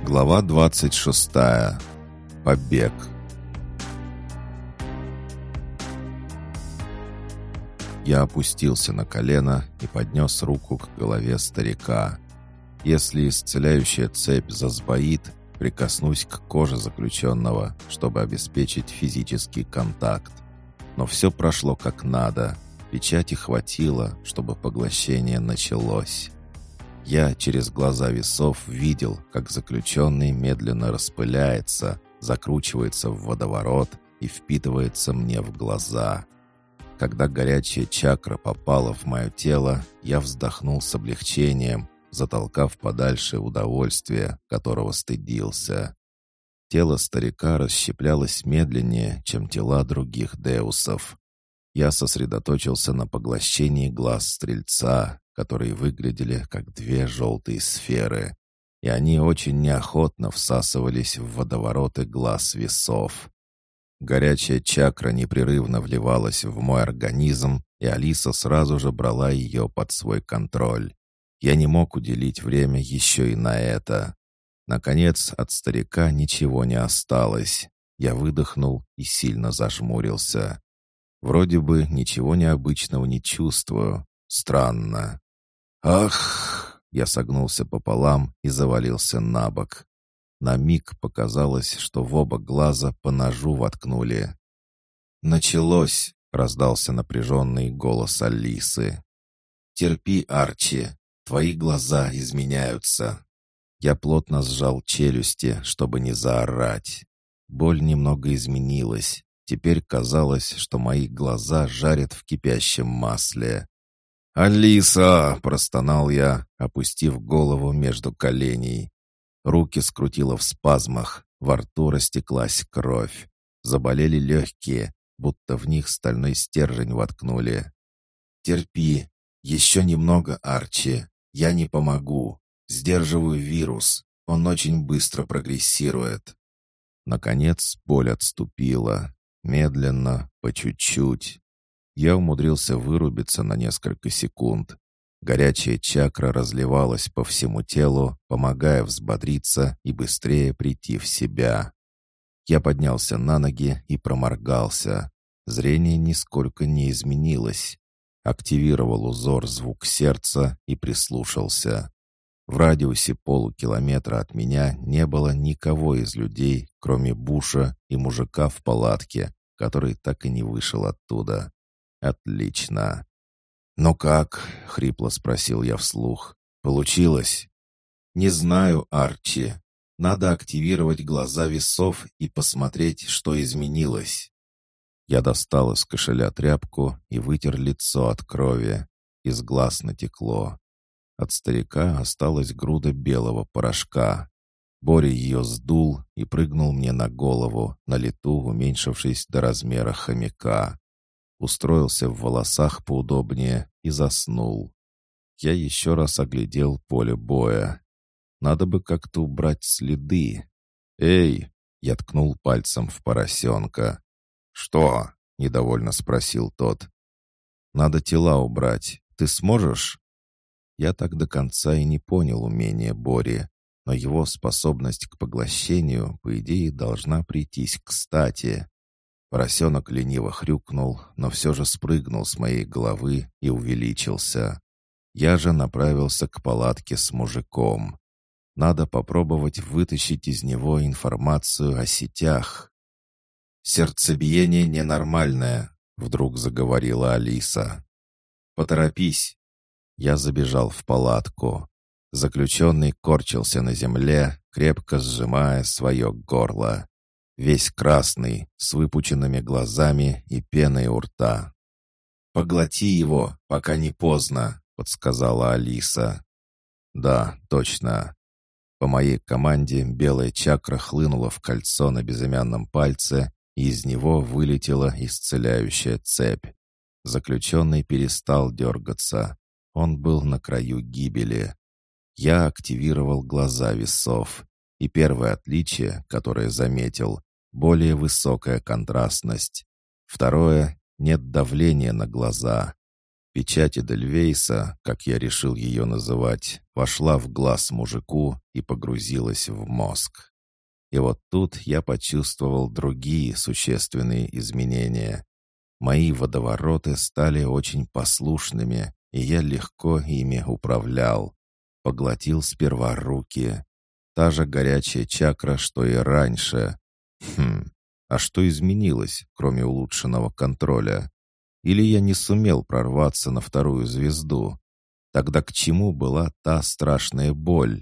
Глава 26. Побег. Я опустился на колено и поднес руку к голове старика. Если исцеляющая цепь засбоит, прикоснусь к коже заключенного, чтобы обеспечить физический контакт. Но все прошло как надо. Печати хватило, чтобы поглощение началось. Я через глаза весов видел, как заключенный медленно распыляется, закручивается в водоворот и впитывается мне в глаза. Когда горячая чакра попала в мое тело, я вздохнул с облегчением, затолкав подальше удовольствие, которого стыдился. Тело старика расщеплялось медленнее, чем тела других деусов. Я сосредоточился на поглощении глаз стрельца, которые выглядели как две желтые сферы, и они очень неохотно всасывались в водовороты глаз весов. Горячая чакра непрерывно вливалась в мой организм, и Алиса сразу же брала ее под свой контроль. Я не мог уделить время еще и на это. Наконец, от старика ничего не осталось. Я выдохнул и сильно зажмурился. Вроде бы ничего необычного не чувствую. Странно. «Ах!» — я согнулся пополам и завалился на бок. На миг показалось, что в оба глаза по ножу воткнули. «Началось!» — раздался напряженный голос Алисы. «Терпи, Арчи, твои глаза изменяются». Я плотно сжал челюсти, чтобы не заорать. Боль немного изменилась. Теперь казалось, что мои глаза жарят в кипящем масле. «Алиса!» — простонал я, опустив голову между коленей. Руки скрутило в спазмах, во рту растеклась кровь. Заболели легкие, будто в них стальной стержень воткнули. «Терпи, еще немного, Арчи, я не помогу. Сдерживаю вирус, он очень быстро прогрессирует». Наконец боль отступила. Медленно, по чуть-чуть. Я умудрился вырубиться на несколько секунд. Горячая чакра разливалась по всему телу, помогая взбодриться и быстрее прийти в себя. Я поднялся на ноги и проморгался. Зрение нисколько не изменилось. Активировал узор звук сердца и прислушался. В радиусе полукилометра от меня не было никого из людей, кроме Буша и мужика в палатке, который так и не вышел оттуда. Отлично. «Ну как?» — хрипло спросил я вслух. «Получилось?» «Не знаю, Арчи. Надо активировать глаза весов и посмотреть, что изменилось». Я достал из кошеля тряпку и вытер лицо от крови. Из глаз натекло. От старика осталась груда белого порошка. Боря ее сдул и прыгнул мне на голову, на лету уменьшившись до размера хомяка. Устроился в волосах поудобнее и заснул. Я еще раз оглядел поле боя. Надо бы как-то убрать следы. «Эй!» — я ткнул пальцем в поросенка. «Что?» — недовольно спросил тот. «Надо тела убрать. Ты сможешь?» Я так до конца и не понял умения Бори, но его способность к поглощению, по идее, должна прийтись кстати. Поросенок лениво хрюкнул, но все же спрыгнул с моей головы и увеличился. Я же направился к палатке с мужиком. Надо попробовать вытащить из него информацию о сетях. «Сердцебиение ненормальное», — вдруг заговорила Алиса. «Поторопись». Я забежал в палатку. Заключенный корчился на земле, крепко сжимая свое горло. Весь красный, с выпученными глазами и пеной у рта. «Поглоти его, пока не поздно», — подсказала Алиса. «Да, точно». По моей команде белая чакра хлынула в кольцо на безымянном пальце, и из него вылетела исцеляющая цепь. Заключенный перестал дергаться. Он был на краю гибели. Я активировал глаза весов, и первое отличие, которое заметил, более высокая контрастность. Второе — нет давления на глаза. Печать Эдельвейса, как я решил ее называть, вошла в глаз мужику и погрузилась в мозг. И вот тут я почувствовал другие существенные изменения. Мои водовороты стали очень послушными, и я легко ими управлял. Поглотил сперва руки. Та же горячая чакра, что и раньше. А что изменилось, кроме улучшенного контроля? Или я не сумел прорваться на вторую звезду? Тогда к чему была та страшная боль?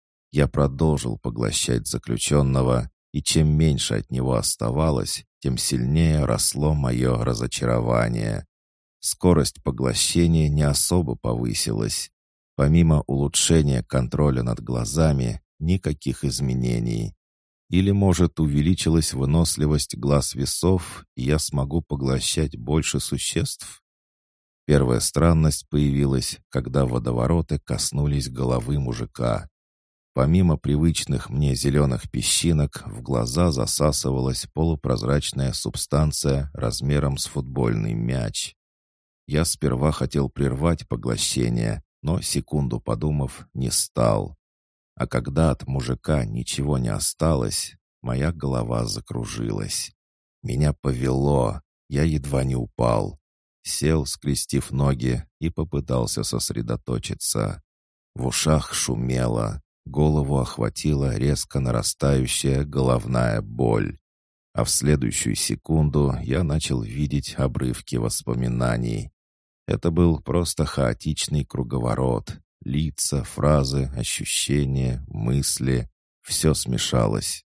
Я продолжил поглощать заключенного, и чем меньше от него оставалось, тем сильнее росло мое разочарование. Скорость поглощения не особо повысилась. Помимо улучшения контроля над глазами, никаких изменений. Или, может, увеличилась выносливость глаз весов, и я смогу поглощать больше существ? Первая странность появилась, когда водовороты коснулись головы мужика. Помимо привычных мне зеленых песчинок, в глаза засасывалась полупрозрачная субстанция размером с футбольный мяч. Я сперва хотел прервать поглощение, но, секунду подумав, не стал. А когда от мужика ничего не осталось, моя голова закружилась. Меня повело, я едва не упал. Сел, скрестив ноги, и попытался сосредоточиться. В ушах шумело, голову охватила резко нарастающая головная боль. А в следующую секунду я начал видеть обрывки воспоминаний. Это был просто хаотичный круговорот. Лица, фразы, ощущения, мысли — все смешалось.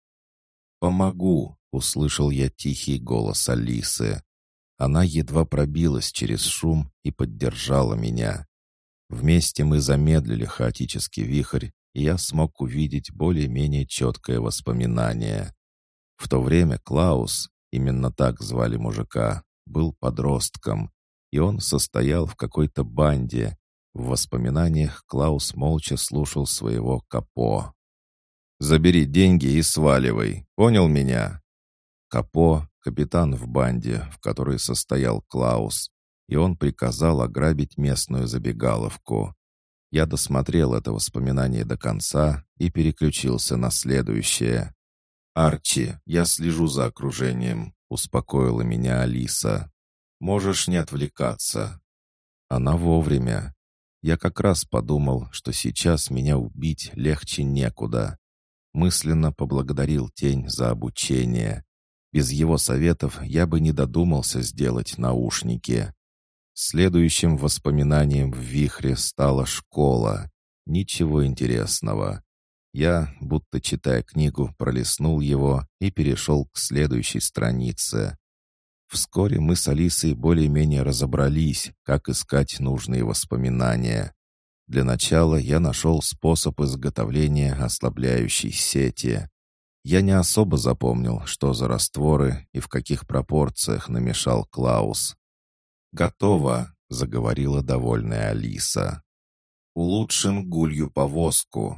«Помогу!» — услышал я тихий голос Алисы. Она едва пробилась через шум и поддержала меня. Вместе мы замедлили хаотический вихрь, и я смог увидеть более-менее четкое воспоминание. В то время Клаус, именно так звали мужика, был подростком, и он состоял в какой-то банде. В воспоминаниях Клаус молча слушал своего капо. «Забери деньги и сваливай, понял меня?» Капо — капитан в банде, в которой состоял Клаус, и он приказал ограбить местную забегаловку. Я досмотрел это воспоминание до конца и переключился на следующее. «Арчи, я слежу за окружением», — успокоила меня Алиса. «Можешь не отвлекаться». Она вовремя. Я как раз подумал, что сейчас меня убить легче некуда. Мысленно поблагодарил Тень за обучение. Без его советов я бы не додумался сделать наушники. Следующим воспоминанием в вихре стала школа. Ничего интересного. Я, будто читая книгу, пролистнул его и перешел к следующей странице. Вскоре мы с Алисой более-менее разобрались, как искать нужные воспоминания. Для начала я нашел способ изготовления ослабляющей сети. Я не особо запомнил, что за растворы и в каких пропорциях намешал Клаус. «Готово», — заговорила довольная Алиса. «Улучшим гулью повозку».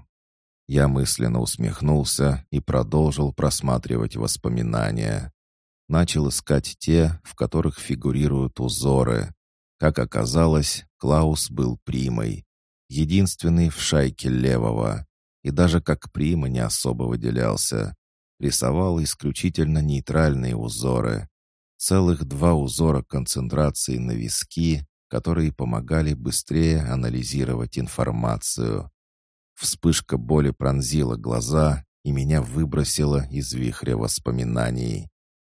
Я мысленно усмехнулся и продолжил просматривать воспоминания. Начал искать те, в которых фигурируют узоры. Как оказалось, Клаус был примой. Единственный в шайке левого. И даже как прима не особо выделялся. Рисовал исключительно нейтральные узоры. Целых 2 узора концентрации на виски, которые помогали быстрее анализировать информацию. Вспышка боли пронзила глаза, и меня выбросило из вихря воспоминаний.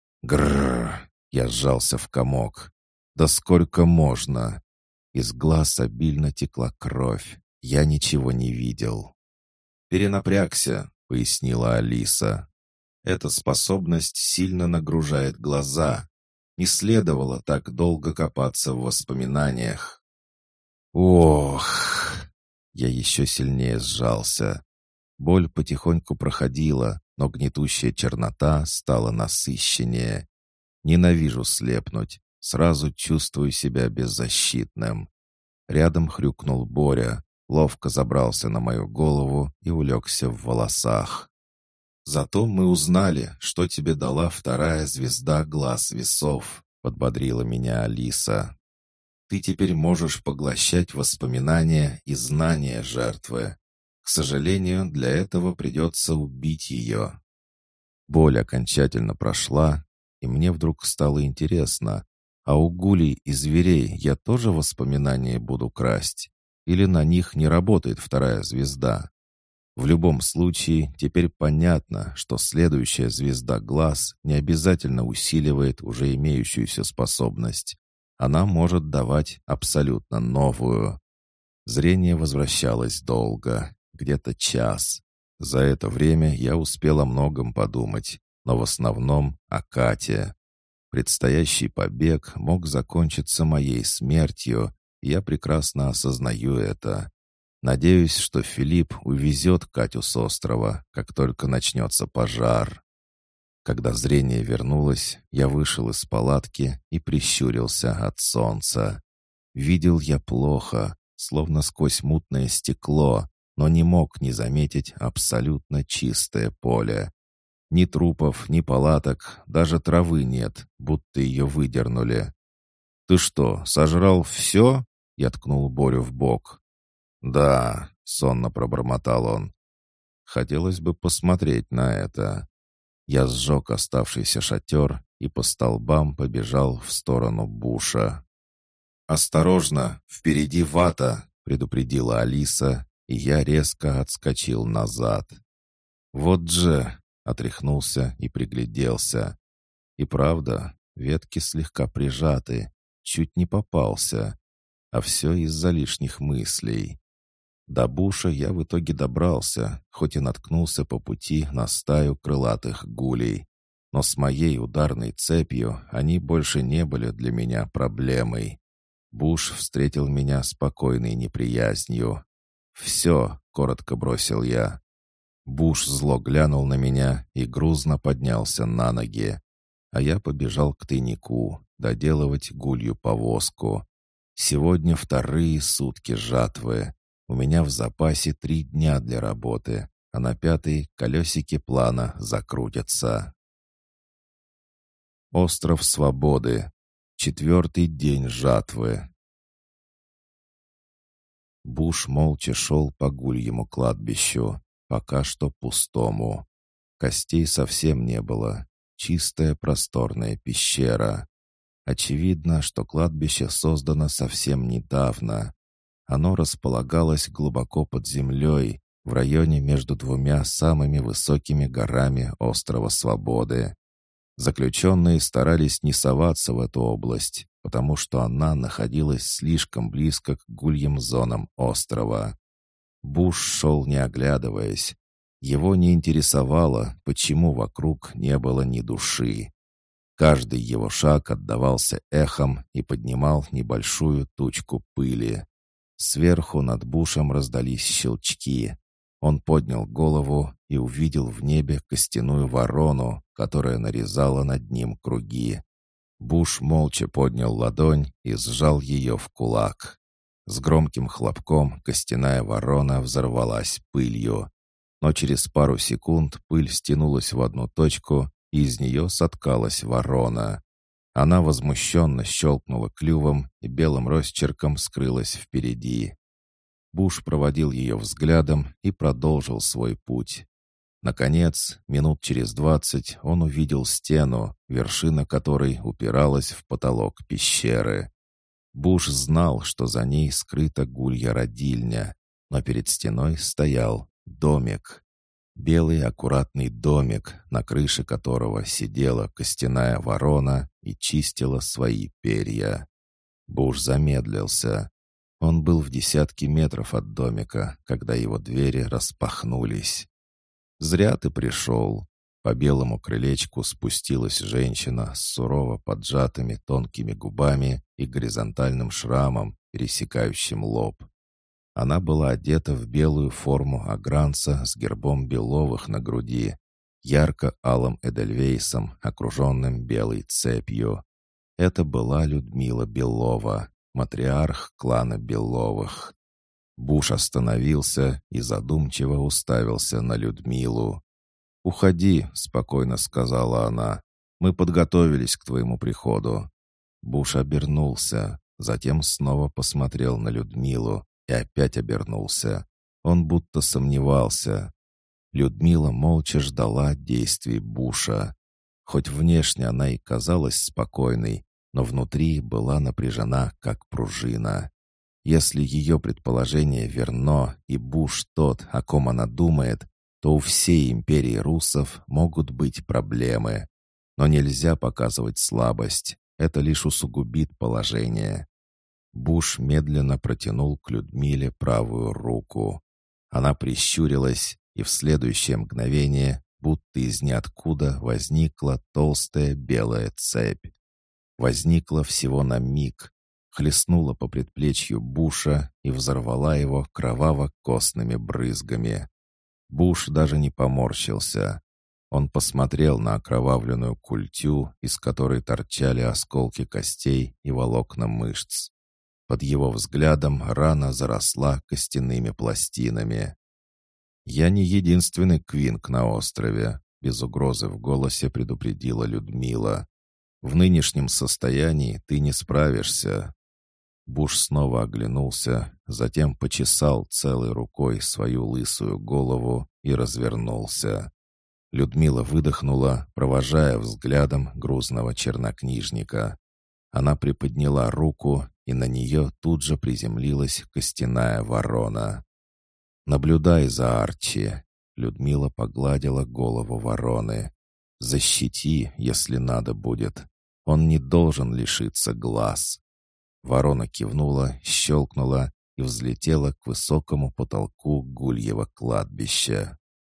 Грррр! Я сжался в комок. Да сколько можно? Из глаз обильно текла кровь. Я ничего не видел. «Перенапрягся», — пояснила Алиса. «Эта способность сильно нагружает глаза. Не следовало так долго копаться в воспоминаниях». «Ох!» Я еще сильнее сжался. Боль потихоньку проходила, но гнетущая чернота стала насыщеннее. Ненавижу слепнуть, сразу чувствую себя беззащитным. Рядом хрюкнул Боря, ловко забрался на мою голову и улегся в волосах. «Зато мы узнали, что тебе дала 2-я звезда глаз весов», — подбодрила меня Алиса. Ты теперь можешь поглощать воспоминания и знания жертвы. К сожалению, для этого придется убить ее». Боль окончательно прошла, и мне вдруг стало интересно, а у гулей и зверей я тоже воспоминания буду красть? Или на них не работает вторая звезда? В любом случае, теперь понятно, что следующая звезда глаз не обязательно усиливает уже имеющуюся способность. Она может давать абсолютно новую. Зрение возвращалось долго, где-то час. За это время я успел о многом подумать, но в основном о Кате. Предстоящий побег мог закончиться моей смертью, и я прекрасно осознаю это. Надеюсь, что Филипп увезет Катю с острова, как только начнется пожар. Когда зрение вернулось, я вышел из палатки и прищурился от солнца. Видел я плохо, словно сквозь мутное стекло, но не мог не заметить абсолютно чистое поле. Ни трупов, ни палаток, даже травы нет, будто ее выдернули. «Ты что, сожрал все?» — я ткнул Борю в бок. «Да», — сонно пробормотал он. «Хотелось бы посмотреть на это». Я сжег оставшийся шатер и по столбам побежал в сторону буша. «Осторожно, впереди вата!» — предупредила Алиса, и я резко отскочил назад. «Вот же!» — отряхнулся и пригляделся. И правда, ветки слегка прижаты, чуть не попался. А все из-за лишних мыслей. До буша я в итоге добрался, хоть и наткнулся по пути на стаю крылатых гулей. Но с моей ударной цепью они больше не были для меня проблемой. Буш встретил меня спокойной неприязнью. «Все», — коротко бросил я. Буш зло глянул на меня и грузно поднялся на ноги. А я побежал к тайнику, доделывать гулью повозку. Сегодня вторые сутки жатвы. У меня в запасе 3 дня для работы, а на 5-й колесики плана закрутятся. Остров Свободы. 4-й день жатвы. Буш молча шел по гульему кладбищу, пока что пустому. Костей совсем не было. Чистая просторная пещера. Очевидно, что кладбище создано совсем недавно. Оно располагалось глубоко под землей, в районе между 2 самыми высокими горами острова Свободы. Заключенные старались не соваться в эту область, потому что она находилась слишком близко к гульим зонам острова. Буш шел не оглядываясь. Его не интересовало, почему вокруг не было ни души. Каждый его шаг отдавался эхом и поднимал небольшую тучку пыли. Сверху над Бушем раздались щелчки. Он поднял голову и увидел в небе костяную ворону, которая нарезала над ним круги. Буш молча поднял ладонь и сжал ее в кулак. С громким хлопком костяная ворона взорвалась пылью. Но через пару секунд пыль стянулась в одну точку, и из нее соткалась ворона. Она возмущенно щелкнула клювом и белым росчерком скрылась впереди. Буш проводил ее взглядом и продолжил свой путь. Наконец, минут через 20 он увидел стену, вершина которой упиралась в потолок пещеры. Буш знал, что за ней скрыта гулья родильня, но перед стеной стоял домик. Белый аккуратный домик, на крыше которого сидела костяная ворона и чистила свои перья. Буш замедлился. Он был в десятке метров от домика, когда его двери распахнулись. «Зря ты пришел». По белому крылечку спустилась женщина с сурово поджатыми тонкими губами и горизонтальным шрамом, пересекающим лоб. Она была одета в белую форму агранца с гербом Беловых на груди, ярко-алым эдельвейсом, окруженным белой цепью. Это была Людмила Белова, матриарх клана Беловых. Буш остановился и задумчиво уставился на Людмилу. «Уходи», — спокойно сказала она. «Мы подготовились к твоему приходу». Буш обернулся. затем снова посмотрел на Людмилу и опять обернулся. Он будто сомневался. Людмила молча ждала действий Буша. Хоть внешне она и казалась спокойной, но внутри была напряжена, как пружина. Если ее предположение верно, и Буш тот, о ком она думает, то у всей империи русов могут быть проблемы. Но нельзя показывать слабость, это лишь усугубит положение. Буш медленно протянул к Людмиле правую руку. Она прищурилась, и в следующее мгновение, будто из ниоткуда, возникла толстая белая цепь. Возникла всего на миг, хлестнула по предплечью Буша и взорвала его кроваво-костными брызгами. Буш даже не поморщился. Он посмотрел на окровавленную культю, из которой торчали осколки костей и волокна мышц. Под его взглядом рана заросла костяными пластинами. «Я не единственный Квинк на острове», — без угрозы в голосе предупредила Людмила. «В нынешнем состоянии ты не справишься». Буш снова оглянулся, затем почесал целой рукой свою лысую голову и развернулся. Людмила выдохнула, провожая взглядом грузного чернокнижника. Она приподняла руку, и на нее тут же приземлилась костяная ворона. «Наблюдай за Арчи», — Людмила погладила голову вороны. «Защити, если надо будет. Он не должен лишиться глаз». Ворона кивнула, щелкнула и взлетела к высокому потолку гульего кладбища.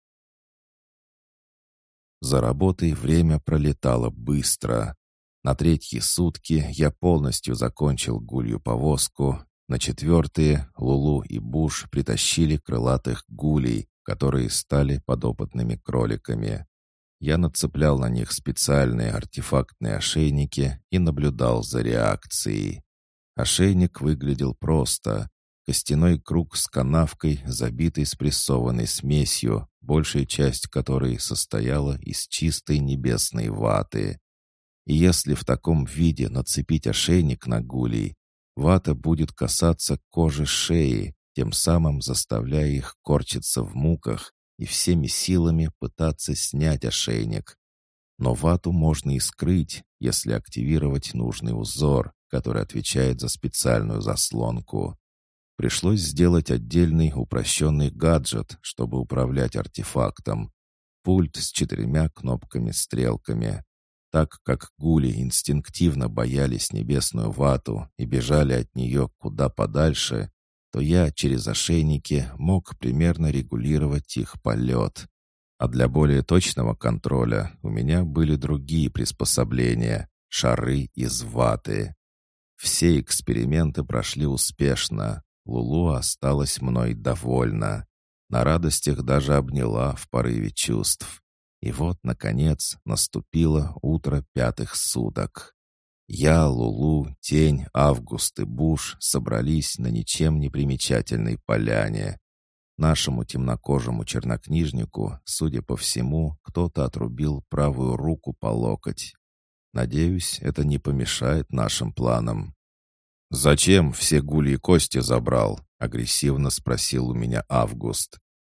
За работой время пролетало быстро. На третьи сутки я полностью закончил гулью повозку. На четвертые Лулу и Буш притащили крылатых гулей, которые стали подопытными кроликами. Я нацеплял на них специальные артефактные ошейники и наблюдал за реакцией. Ошейник выглядел просто. Костяной круг с канавкой, забитый спрессованной смесью, большая часть которой состояла из чистой небесной ваты. И если в таком виде нацепить ошейник на гулей, вата будет касаться кожи шеи, тем самым заставляя их корчиться в муках и всеми силами пытаться снять ошейник. Но вату можно и скрыть, если активировать нужный узор, который отвечает за специальную заслонку. Пришлось сделать отдельный упрощенный гаджет, чтобы управлять артефактом. Пульт с 4 кнопками-стрелками. Так как гули инстинктивно боялись небесную вату и бежали от нее куда подальше, то я через ошейники мог примерно регулировать их полет. А для более точного контроля у меня были другие приспособления — шары из ваты. Все эксперименты прошли успешно. Лулу осталась мной довольна. На радостях даже обняла в порыве чувств. И вот, наконец, наступило утро 5-х суток. Я, Лулу, Тень, Август и Буш собрались на ничем не примечательной поляне. Нашему темнокожему чернокнижнику, судя по всему, кто-то отрубил правую руку по локоть. Надеюсь, это не помешает нашим планам. «Зачем все гули и кости забрал?» — агрессивно спросил у меня Август.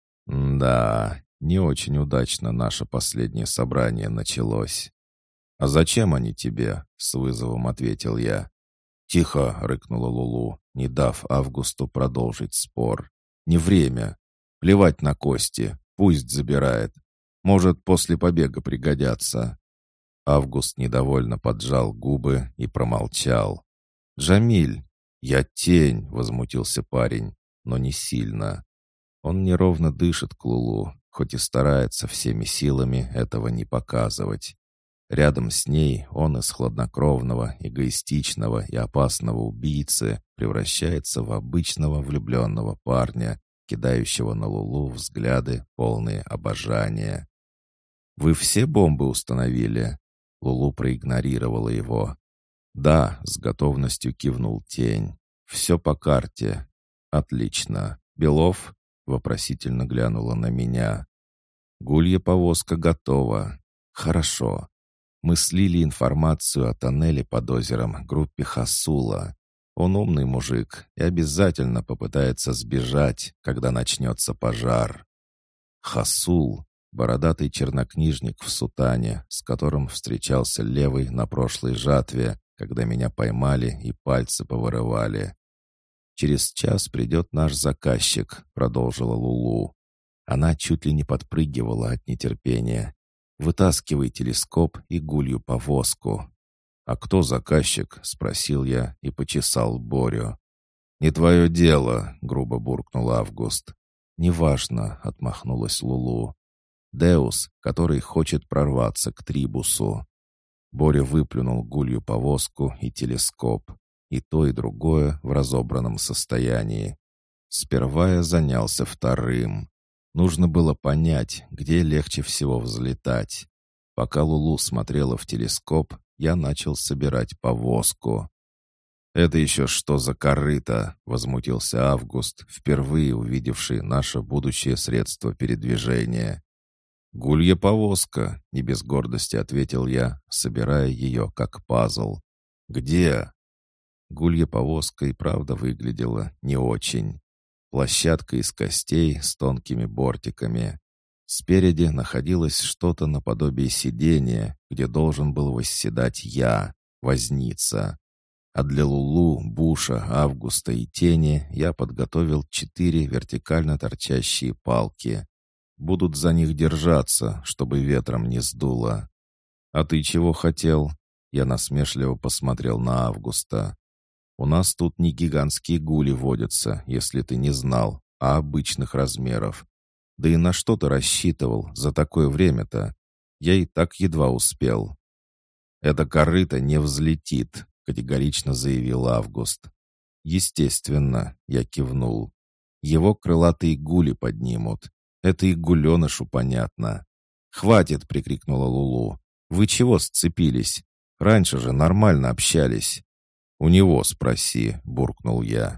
«Да, не очень удачно наше последнее собрание началось». «А зачем они тебе?» — с вызовом ответил я. «Тихо!» — рыкнула Лулу, не дав Августу продолжить спор. «Не время. Плевать на кости. Пусть забирает. Может, после побега пригодятся». Август недовольно поджал губы и промолчал. «Джамиль!» «Я тень!» — возмутился парень, но не сильно. Он неровно дышит к Лулу, хоть и старается всеми силами этого не показывать. Рядом с ней он из хладнокровного, эгоистичного и опасного убийцы превращается в обычного влюбленного парня, кидающего на Лулу взгляды, полные обожания. «Вы все бомбы установили?» Лулу проигнорировала его. «Да», — с готовностью кивнул Тень. «Все по карте». «Отлично. Белов?» — вопросительно глянула на меня. «Гулья повозка готова». «Хорошо. Мы слили информацию о тоннеле под озером группе Хасула. Он умный мужик и обязательно попытается сбежать, когда начнется пожар. Хасул, бородатый чернокнижник в сутане, с которым встречался левый на прошлой жатве, когда меня поймали и пальцы повырывали. «Через час придет наш заказчик», — продолжила Лулу. Она чуть ли не подпрыгивала от нетерпения. «Вытаскивай телескоп и гулью повозку». «А кто заказчик?» — спросил я и почесал Борю. «Не твое дело», — грубо буркнул Август. «Неважно», — отмахнулась Лулу. «Деус, который хочет прорваться к Трибусу». Боря выплюнул гулью повозку и телескоп, и то, и другое в разобранном состоянии. Сперва я занялся вторым. Нужно было понять, где легче всего взлетать. Пока Лулу смотрела в телескоп, я начал собирать повозку. «Это еще что за корыто?» — возмутился Август, впервые увидевший наше будущее средство передвижения. «Гулья повозка», — не без гордости ответил я, собирая ее как пазл. «Где?» Гулья повозка и правда выглядела не очень. Площадка из костей с тонкими бортиками. Спереди находилось что-то наподобие сидения, где должен был восседать я, возница. А для Лулу, Буша, Августа и Тени я подготовил 4 вертикально торчащие палки. Будут за них держаться, чтобы ветром не сдуло. «А ты чего хотел?» Я насмешливо посмотрел на Августа. «У нас тут не гигантские гули водятся, если ты не знал, а обычных размеров. Да и на что ты рассчитывал за такое время-то? Я и так едва успел». «Это корыто не взлетит», — категорично заявил Август. «Естественно», — я кивнул. «Его крылатые гули поднимут. Это и гуленышу понятно». «Хватит!» — прикрикнула Лулу. «Вы чего сцепились? Раньше же нормально общались». «У него спроси», — буркнул я.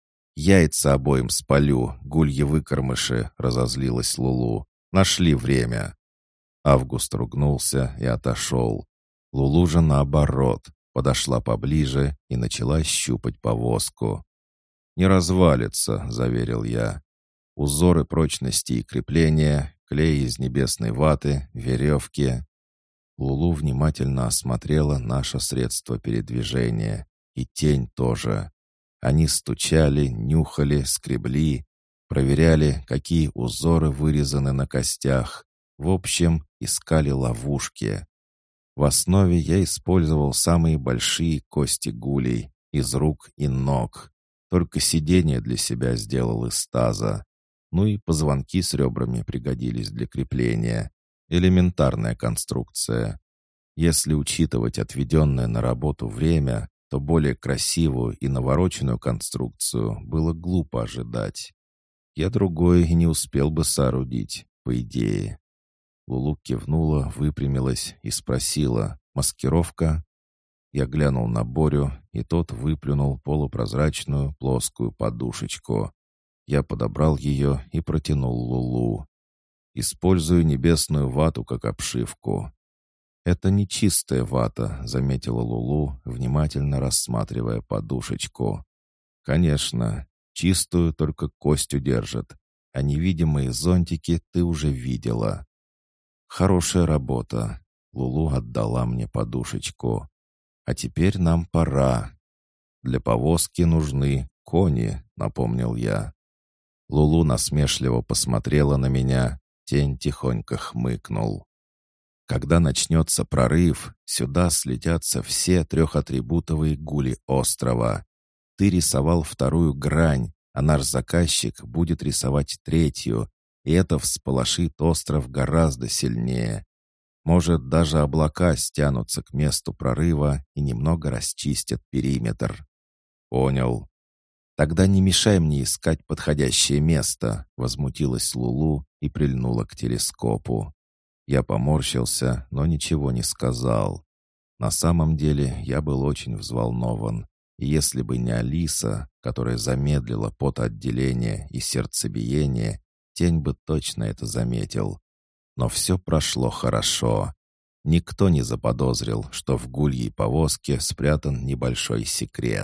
«Яйца обоим спалю, гульи-выкормыши», — разозлилась Лулу. «Нашли время». Август ругнулся и отошел. Лулу же наоборот, подошла поближе и начала щупать повозку. «Не развалится», — заверил я. «Узоры прочности и крепления, клей из небесной ваты, веревки». Лулу внимательно осмотрела наше средство передвижения. И тень тоже. Они стучали, нюхали, скребли, проверяли, какие узоры вырезаны на костях. В общем, искали ловушки. В основе я использовал самые большие кости гулей, из рук и ног. Только сиденье для себя сделал из таза. Ну и позвонки с ребрами пригодились для крепления. Элементарная конструкция. Если учитывать отведенное на работу время, то более красивую и навороченную конструкцию было глупо ожидать. Я другое и не успел бы соорудить, по идее. Лулу кивнула, выпрямилась и спросила: «Маскировка?» Я глянул на Борю, и тот выплюнул полупрозрачную плоскую подушечку. Я подобрал ее и протянул Лулу. «Использую небесную вату как обшивку». «Это не чистая вата», — заметила Лулу, внимательно рассматривая подушечку. «Конечно, чистую только костью держит, а невидимые зонтики ты уже видела». «Хорошая работа», — Лулу отдала мне подушечку. «А теперь нам пора. Для повозки нужны кони», — напомнил я. Лулу насмешливо посмотрела на меня, тень тихонько хмыкнул. «Когда начнется прорыв, сюда слетятся все трехатрибутовые гули острова. Ты рисовал вторую грань, а наш заказчик будет рисовать третью, и это всполошит остров гораздо сильнее. Может, даже облака стянутся к месту прорыва и немного расчистят периметр». «Понял». «Тогда не мешай мне искать подходящее место», — возмутилась Лулу и прильнула к телескопу. Я поморщился, но ничего не сказал. На самом деле я был очень взволнован. И если бы не Алиса, которая замедлила потоотделение и сердцебиение, тень бы точно это заметил. Но все прошло хорошо. Никто не заподозрил, что в гульей повозке спрятан небольшой секрет.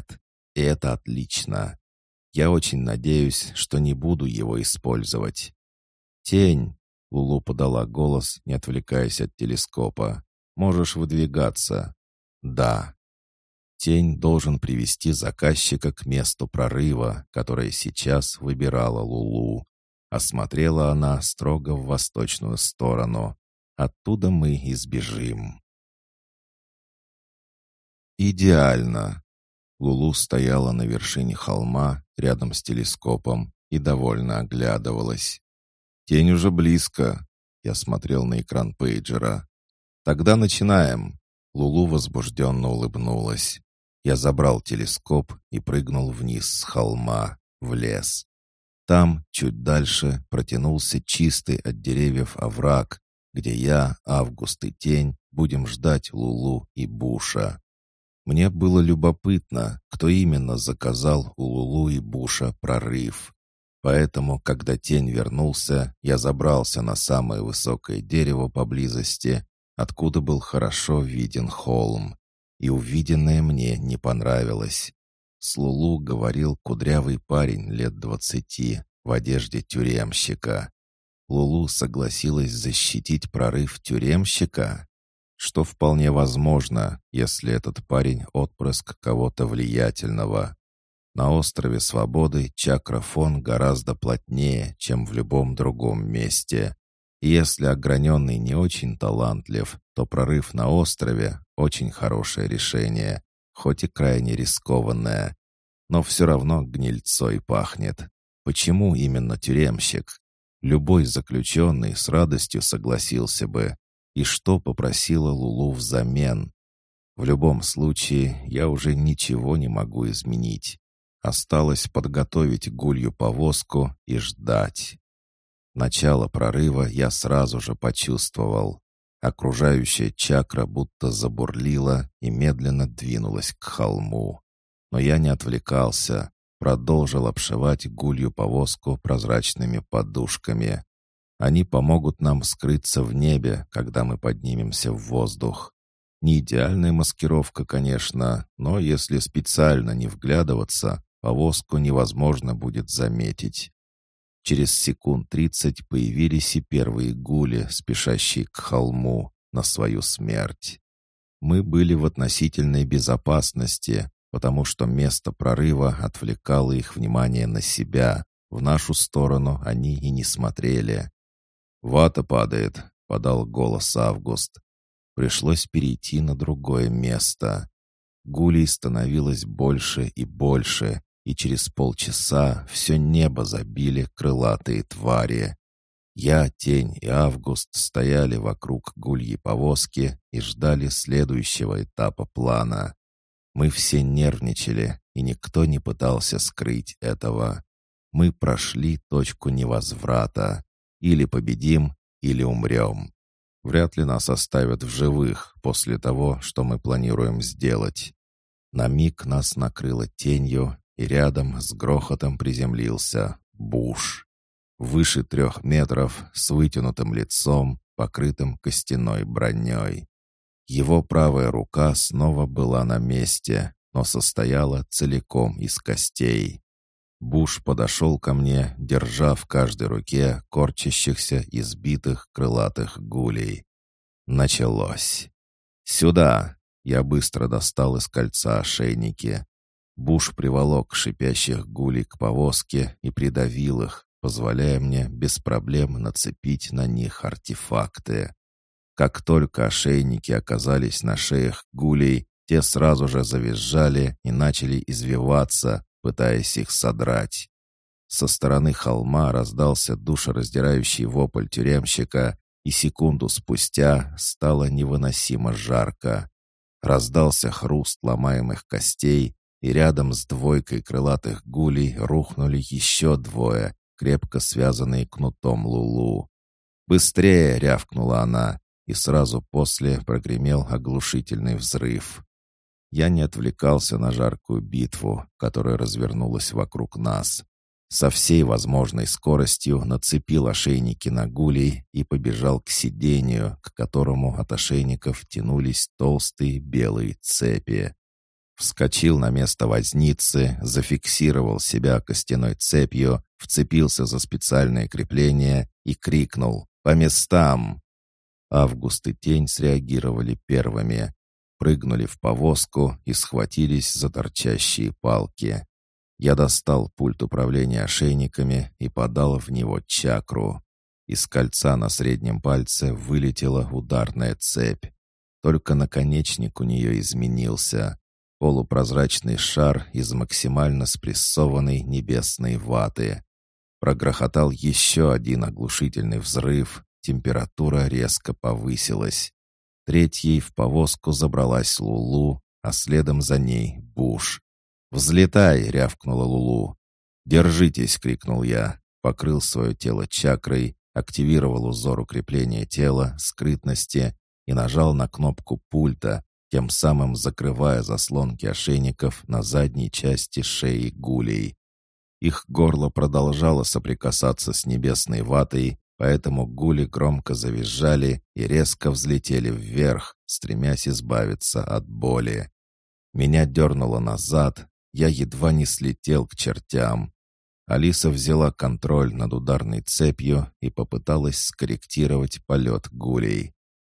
И это отлично. Я очень надеюсь, что не буду его использовать. «Тень!» — Лулу подала голос, не отвлекаясь от телескопа. «Можешь выдвигаться». «Да». Тень должен привести заказчика к месту прорыва, которое сейчас выбирала Лулу. Осмотрела она строго в восточную сторону. Оттуда мы избежим. «Идеально!» Лулу стояла на вершине холма, рядом с телескопом, и довольно оглядывалась. «Тень уже близко!» Я смотрел на экран пейджера. «Тогда начинаем!» Лулу возбужденно улыбнулась. Я забрал телескоп и прыгнул вниз с холма, в лес. Там, чуть дальше, протянулся чистый от деревьев овраг, где я, Август и Тень будем ждать Лулу и Буша. Мне было любопытно, кто именно заказал у Лулу и Буша прорыв. Поэтому, когда Тень вернулся, я забрался на самое высокое дерево поблизости, откуда был хорошо виден холм. И увиденное мне не понравилось. С Лулу говорил кудрявый парень лет 20 в одежде тюремщика. Лулу согласилась защитить прорыв тюремщика, что вполне возможно, если этот парень отпрыск кого-то влиятельного. На острове Свободы чакра-фон гораздо плотнее, чем в любом другом месте. И если ограненный не очень талантлив, то прорыв на острове — очень хорошее решение, хоть и крайне рискованное. Но все равно гнильцой пахнет. Почему именно тюремщик? Любой заключенный с радостью согласился бы. И что попросила Лулу взамен? В любом случае, я уже ничего не могу изменить. Осталось подготовить гулью повозку и ждать. Начало прорыва я сразу же почувствовал. Окружающая чакра будто забурлила и медленно двинулась к холму. Но я не отвлекался, продолжил обшивать гулью повозку прозрачными подушками. Они помогут нам скрыться в небе, когда мы поднимемся в воздух. Не идеальная маскировка, конечно, но если специально не вглядываться, повозку невозможно будет заметить. Через секунд 30 появились и первые гули, спешащие к холму, на свою смерть. Мы были в относительной безопасности, потому что место прорыва отвлекало их внимание на себя. В нашу сторону они и не смотрели. «Вата падает», — подал голос Август. Пришлось перейти на другое место. Гулей становилось больше и больше, и через полчаса все небо забили крылатые твари. Я, Тень и Август стояли вокруг гульей повозки и ждали следующего этапа плана. Мы все нервничали, и никто не пытался скрыть этого. Мы прошли точку невозврата. Или победим, или умрем. Вряд ли нас оставят в живых после того, что мы планируем сделать. На миг нас накрыло тенью, и рядом с грохотом приземлился Буш. Выше 3 метров, с вытянутым лицом, покрытым костяной броней. Его правая рука снова была на месте, но состояла целиком из костей. Буш подошел ко мне, держа в каждой руке корчащихся, избитых крылатых гулей. Началось. «Сюда!» Я быстро достал из кольца ошейники. Буш приволок шипящих гулей к повозке и придавил их, позволяя мне без проблем нацепить на них артефакты. Как только ошейники оказались на шеях гулей, те сразу же завизжали и начали извиваться, пытаясь их содрать. Со стороны холма раздался душераздирающий вопль тюремщика, и секунду спустя стало невыносимо жарко. Раздался хруст ломаемых костей, и рядом с двойкой крылатых гулей рухнули еще 2, крепко связанные кнутом Лулу. «Быстрее!» — рявкнула она, и сразу после прогремел оглушительный взрыв. Я не отвлекался на жаркую битву, которая развернулась вокруг нас. Со всей возможной скоростью нацепил ошейники на гулей и побежал к сидению, к которому от ошейников тянулись толстые белые цепи. Вскочил на место возницы, зафиксировал себя костяной цепью, вцепился за специальное крепление и крикнул «По местам!». Август и Тень среагировали первыми, прыгнули в повозку и схватились за торчащие палки. Я достал пульт управления ошейниками и подал в него чакру. Из кольца на среднем пальце вылетела ударная цепь. Только наконечник у нее изменился. Полупрозрачный шар из максимально спрессованной небесной ваты. Прогрохотал еще один оглушительный взрыв. Температура резко повысилась. Третьей в повозку забралась Лулу, а следом за ней Буш. «Взлетай!» — рявкнула Лулу. «Держитесь!» — крикнул я. Покрыл свое тело чакрой, активировал узор укрепления тела, скрытности и нажал на кнопку пульта, тем самым закрывая заслонки ошейников на задней части шеи гулей. Их горло продолжало соприкасаться с небесной ватой, поэтому гули громко завизжали и резко взлетели вверх, стремясь избавиться от боли. Меня дернуло назад, я едва не слетел к чертям. Алиса взяла контроль над ударной цепью и попыталась скорректировать полет гулей.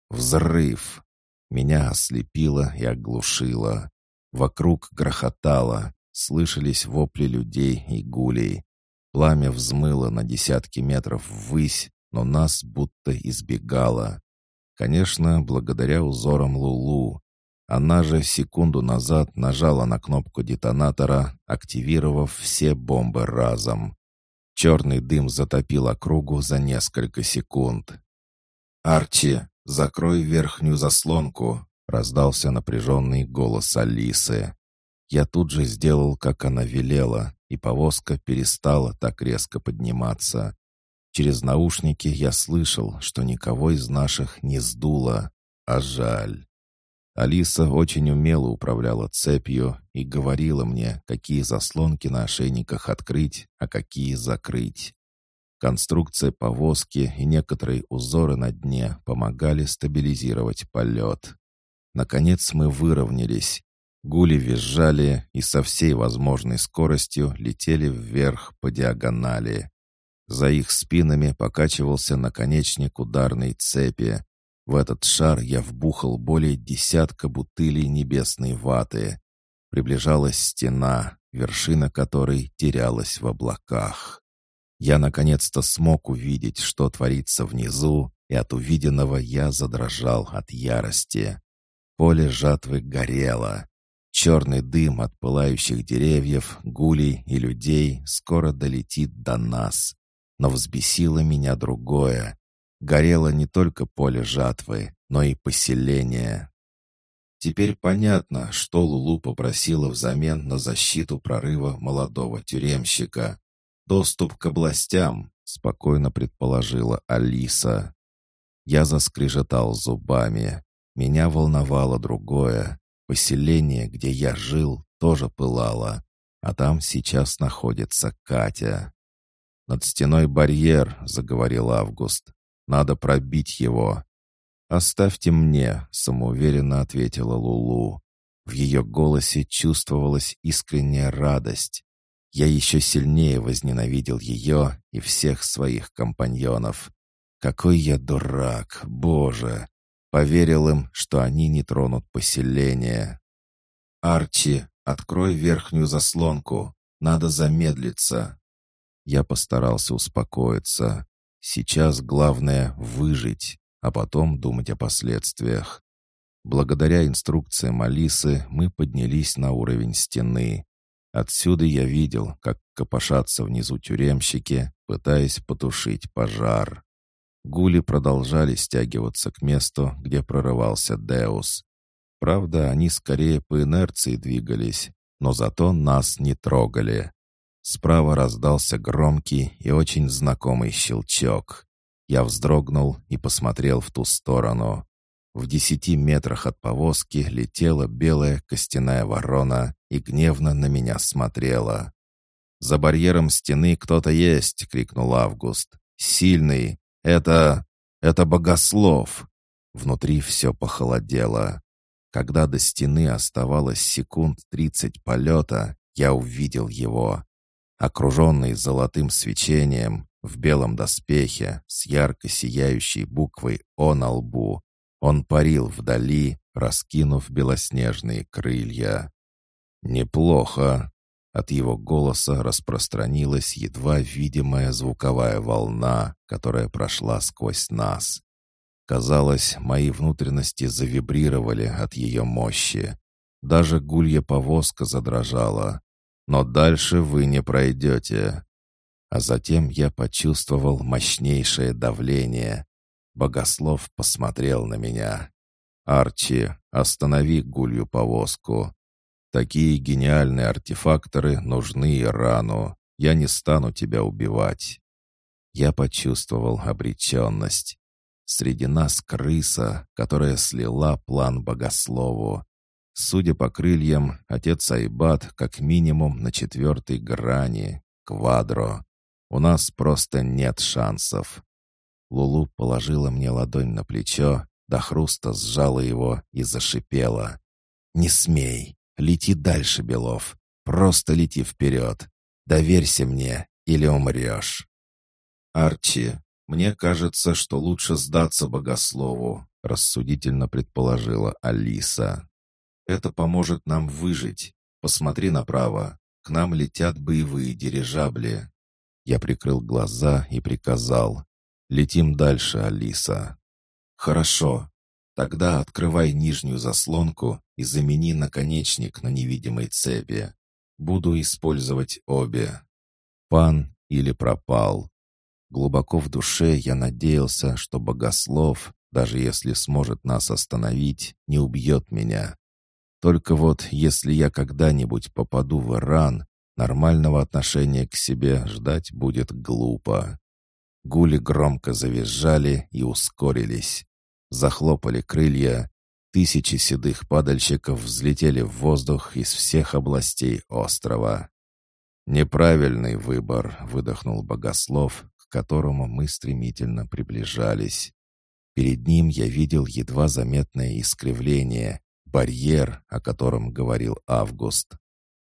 Взрыв! Меня ослепило и оглушило. Вокруг грохотало, слышались вопли людей и гулей. Пламя взмыло на десятки метров ввысь, но нас будто избегало. Конечно, благодаря узорам Лулу. Она же секунду назад нажала на кнопку детонатора, активировав все бомбы разом. Черный дым затопил округу за несколько секунд. «Арчи, закрой верхнюю заслонку!» — раздался напряженный голос Алисы. Я тут же сделал, как она велела, и повозка перестала так резко подниматься. Через наушники я слышал, что никого из наших не сдуло, а жаль. Алиса очень умело управляла цепью и говорила мне, какие заслонки на ошейниках открыть, а какие закрыть. Конструкция повозки и некоторые узоры на дне помогали стабилизировать полет. Наконец мы выровнялись. Гули визжали и со всей возможной скоростью летели вверх по диагонали. За их спинами покачивался наконечник ударной цепи. В этот шар я вбухал более десятка бутылей небесной ваты. Приближалась стена, вершина которой терялась в облаках. Я наконец-то смог увидеть, что творится внизу, и от увиденного я задрожал от ярости. Поле жатвы горело. Черный дым от пылающих деревьев, гулей и людей скоро долетит до нас. Но взбесило меня другое. Горело не только поле жатвы, но и поселение. Теперь понятно, что Лулу попросила взамен на защиту прорыва молодого тюремщика. «Доступ к областям», — спокойно предположила Алиса. Я заскрежетал зубами. Меня волновало другое. Поселение, где я жил, тоже пылало. А там сейчас находится Катя. «Над стеной барьер», — заговорил Август. «Надо пробить его». «Оставьте мне», — самоуверенно ответила Лулу. В ее голосе чувствовалась искренняя радость. Я еще сильнее возненавидел ее и всех своих компаньонов. Какой я дурак, Боже! Поверил им, что они не тронут поселение. «Арчи, открой верхнюю заслонку. Надо замедлиться». Я постарался успокоиться. Сейчас главное — выжить, а потом думать о последствиях. Благодаря инструкциям Алисы мы поднялись на уровень стены. Отсюда я видел, как копошатся внизу тюремщики, пытаясь потушить пожар. Гули продолжали стягиваться к месту, где прорывался Деус. Правда, они скорее по инерции двигались, но зато нас не трогали. Справа раздался громкий и очень знакомый щелчок. Я вздрогнул и посмотрел в ту сторону. В 10 метрах от повозки летела белая костяная ворона и гневно на меня смотрела. «За барьером стены кто-то есть!» — крикнул Август. «Сильный! Это богослов!» Внутри все похолодело. Когда до стены оставалось секунд 30 полета, я увидел его. Окруженный золотым свечением, в белом доспехе, с ярко сияющей буквой «О» на лбу, он парил вдали, раскинув белоснежные крылья. «Неплохо!» От его голоса распространилась едва видимая звуковая волна, которая прошла сквозь нас. Казалось, мои внутренности завибрировали от ее мощи. Даже гулья повозка задрожала. «Но дальше вы не пройдете». А затем я почувствовал мощнейшее давление. Богослов посмотрел на меня. «Арчи, останови гулью повозку. Такие гениальные артефакторы нужны Ирану. Я не стану тебя убивать». Я почувствовал обреченность. Среди нас крыса, которая слила план Богослову. Судя по крыльям, отец Айбат как минимум на 4-й грани, квадро. У нас просто нет шансов. Лулу положила мне ладонь на плечо, до хруста сжала его и зашипела. «Не смей! Лети дальше, Белов! Просто лети вперед! Доверься мне, или умрешь!» «Арчи, мне кажется, что лучше сдаться Богослову», — рассудительно предположила Алиса. «Это поможет нам выжить. Посмотри направо. К нам летят боевые дирижабли». Я прикрыл глаза и приказал. «Летим дальше, Алиса». «Хорошо. Тогда открывай нижнюю заслонку и замени наконечник на невидимой цепи. Буду использовать обе. Пан или пропал». Глубоко в душе я надеялся, что Богослов, даже если сможет нас остановить, не убьет меня. Только вот если я когда-нибудь попаду в Иран, нормального отношения к себе ждать будет глупо. Гули громко завизжали и ускорились. Захлопали крылья. Тысячи седых падальщиков взлетели в воздух из всех областей острова. «Неправильный выбор», — выдохнул Богослов, к которому мы стремительно приближались. Перед ним я видел едва заметное искривление, барьер, о котором говорил Август.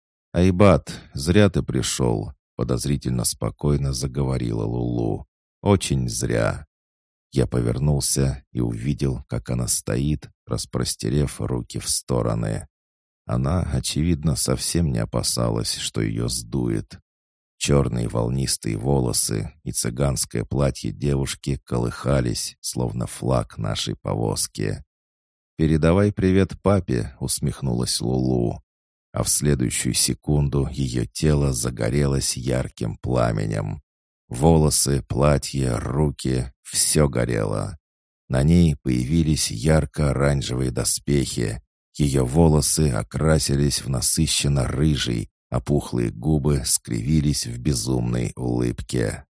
«Айбат, зря ты пришел», — подозрительно спокойно заговорила Лулу. «Очень зря». Я повернулся и увидел, как она стоит, распростерев руки в стороны. Она, очевидно, совсем не опасалась, что ее сдует. Черные волнистые волосы и цыганское платье девушки колыхались, словно флаг нашей повозки. «Передавай привет папе», — усмехнулась Лулу. А в следующую секунду ее тело загорелось ярким пламенем. Волосы, платье, руки — все горело. На ней появились ярко-оранжевые доспехи. Ее волосы окрасились в насыщенно-рыжий, а пухлые губы скривились в безумной улыбке.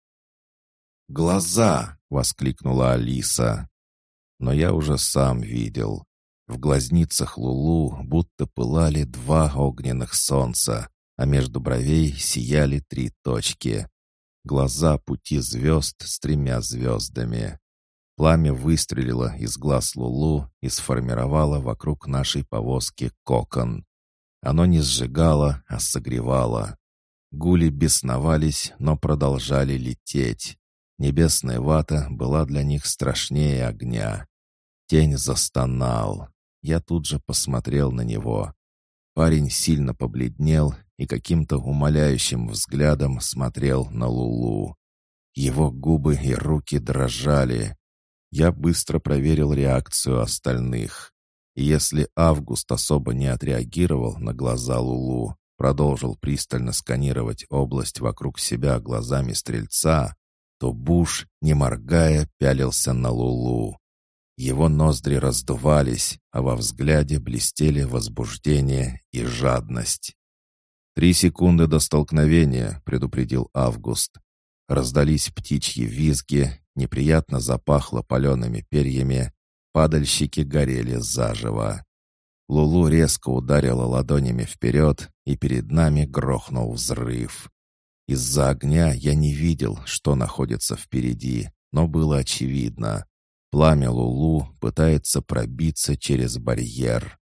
«Глаза!» — воскликнула Алиса. Но я уже сам видел. В глазницах Лулу будто пылали 2 огненных солнца, а между бровей сияли 3 точки. Глаза пути звезд с 3 звездами. Пламя выстрелило из глаз Лулу и сформировало вокруг нашей повозки кокон. Оно не сжигало, а согревало. Гули бесновались, но продолжали лететь. Небесная вата была для них страшнее огня. Тень застонал. Я тут же посмотрел на него. Парень сильно побледнел и каким-то умоляющим взглядом смотрел на Лулу. Его губы и руки дрожали. Я быстро проверил реакцию остальных. И если Август особо не отреагировал на глаза Лулу, продолжил пристально сканировать область вокруг себя глазами стрельца, то Буш, не моргая, пялился на Лулу. Его ноздри раздувались, а во взгляде блестели возбуждение и жадность. 3 секунды до столкновения», — предупредил Август. Раздались птичьи визги, неприятно запахло палеными перьями, падальщики горели заживо. Лулу резко ударила ладонями вперед, и перед нами грохнул взрыв. Из-за огня я не видел, что находится впереди, но было очевидно. Пламя Лулу пытается пробиться через барьер.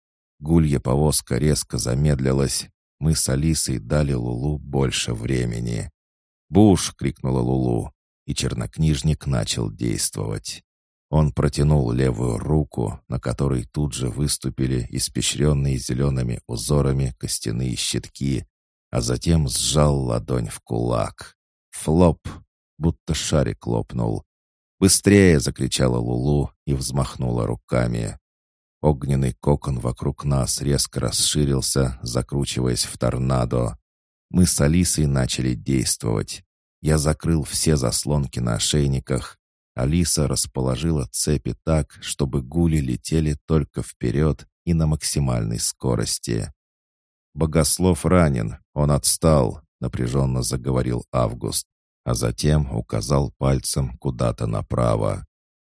Гулья повозка резко замедлилась. Мы с Алисой дали Лулу больше времени. «Буш!» — крикнула Лулу, и чернокнижник начал действовать. Он протянул левую руку, на которой тут же выступили испещренные зелеными узорами костяные щитки, а затем сжал ладонь в кулак. Флоп! Будто шарик лопнул. «Быстрее!» — закричала Лулу и взмахнула руками. Огненный кокон вокруг нас резко расширился, закручиваясь в торнадо. Мы с Алисой начали действовать. Я закрыл все заслонки на ошейниках. Алиса расположила цепи так, чтобы гули летели только вперед и на максимальной скорости. «Богослов ранен, он отстал», — напряженно заговорил Август, а затем указал пальцем куда-то направо.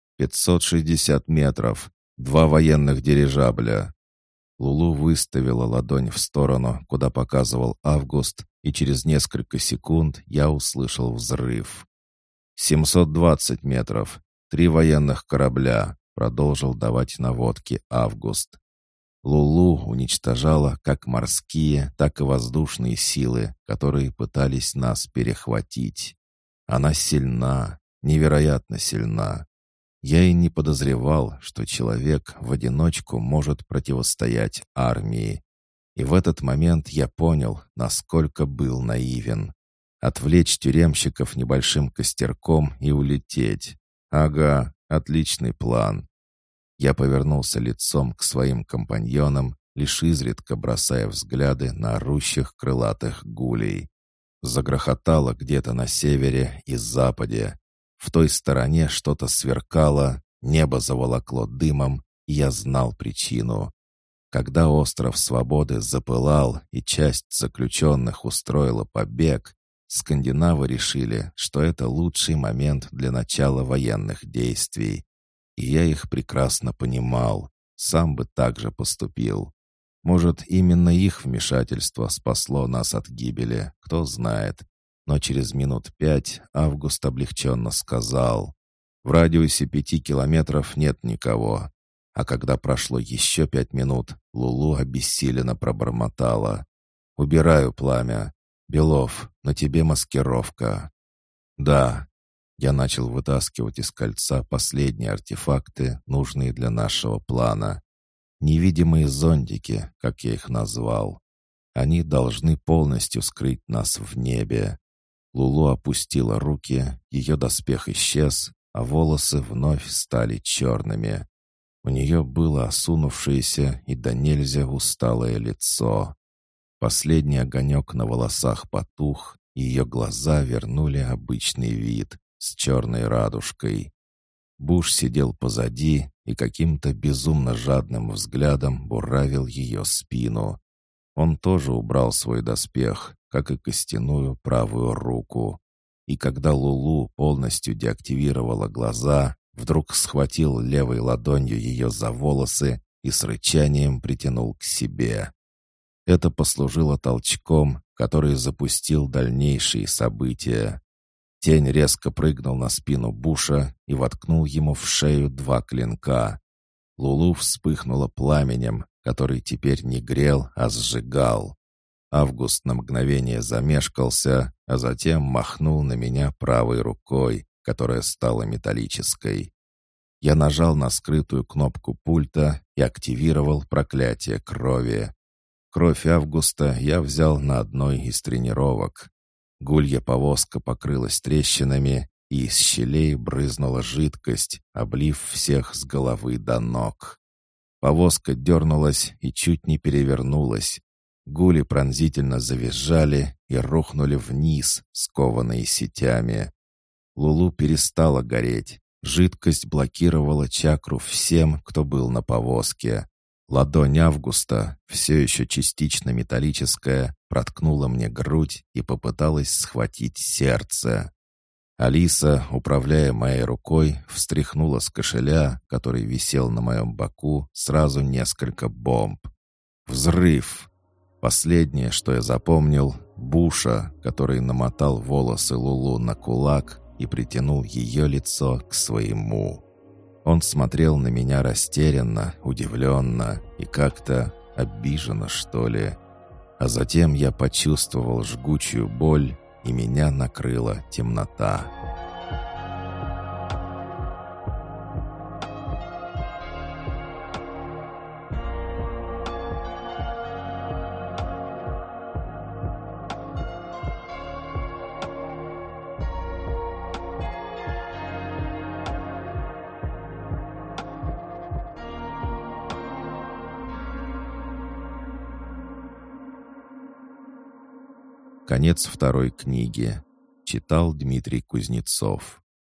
560 метров, 2 военных дирижабля». Лулу выставила ладонь в сторону, куда показывал Август, и через несколько секунд я услышал взрыв. 720 метров, 3 военных корабля», — продолжил давать наводки Август. Лулу уничтожала как морские, так и воздушные силы, которые пытались нас перехватить. Она сильна, невероятно сильна. Я и не подозревал, что человек в одиночку может противостоять армии. И в этот момент я понял, насколько был наивен. Отвлечь тюремщиков небольшим костерком и улететь. Ага, отличный план. Я повернулся лицом к своим компаньонам, лишь изредка бросая взгляды на орущих крылатых гулей. Загрохотало где-то на севере и западе. В той стороне что-то сверкало, небо заволокло дымом, и я знал причину. Когда остров Свободы запылал и часть заключенных устроила побег, скандинавы решили, что это лучший момент для начала военных действий. И я их прекрасно понимал, сам бы так же поступил. Может, именно их вмешательство спасло нас от гибели, кто знает. Но через минут 5 Август облегченно сказал: «В радиусе 5 километров нет никого». А когда прошло еще 5 минут, Лулу обессиленно пробормотала: «Убираю пламя. Белов, на тебе маскировка». «Да». Я начал вытаскивать из кольца последние артефакты, нужные для нашего плана. Невидимые зондики, как я их назвал. Они должны полностью скрыть нас в небе. Лулу опустила руки, ее доспех исчез, а волосы вновь стали черными. У нее было осунувшееся и до нельзя усталое лицо. Последний огонек на волосах потух, и ее глаза вернули обычный вид, с черной радужкой. Буш сидел позади и каким-то безумно жадным взглядом буравил ее спину. Он тоже убрал свой доспех, как и костяную правую руку. И когда Лулу полностью деактивировала глаза, вдруг схватил левой ладонью ее за волосы и с рычанием притянул к себе. Это послужило толчком, который запустил дальнейшие события. Тень резко прыгнул на спину Буша и воткнул ему в шею 2 клинка. Лулу вспыхнула пламенем, который теперь не грел, а сжигал. Август на мгновение замешкался, а затем махнул на меня правой рукой, которая стала металлической. Я нажал на скрытую кнопку пульта и активировал проклятие крови. Кровь Августа я взял на одной из тренировок. Гулья повозка покрылась трещинами, и из щелей брызнула жидкость, облив всех с головы до ног. Повозка дернулась и чуть не перевернулась. Гули пронзительно завизжали и рухнули вниз, скованные сетями. Лулу перестала гореть. Жидкость блокировала чакру всем, кто был на повозке. Ладонь Августа, все еще частично металлическая, проткнула мне грудь и попыталась схватить сердце. Алиса, управляя моей рукой, встряхнула с кошеля, который висел на моем боку, сразу несколько бомб. Взрыв! Последнее, что я запомнил, Буша, который намотал волосы Лулу на кулак и притянул ее лицо к своему. Он смотрел на меня растерянно, удивленно и как-то обижена, что ли. А затем я почувствовал жгучую боль, и меня накрыла темнота. Конец второй книги. Читал Дмитрий Кузнецов.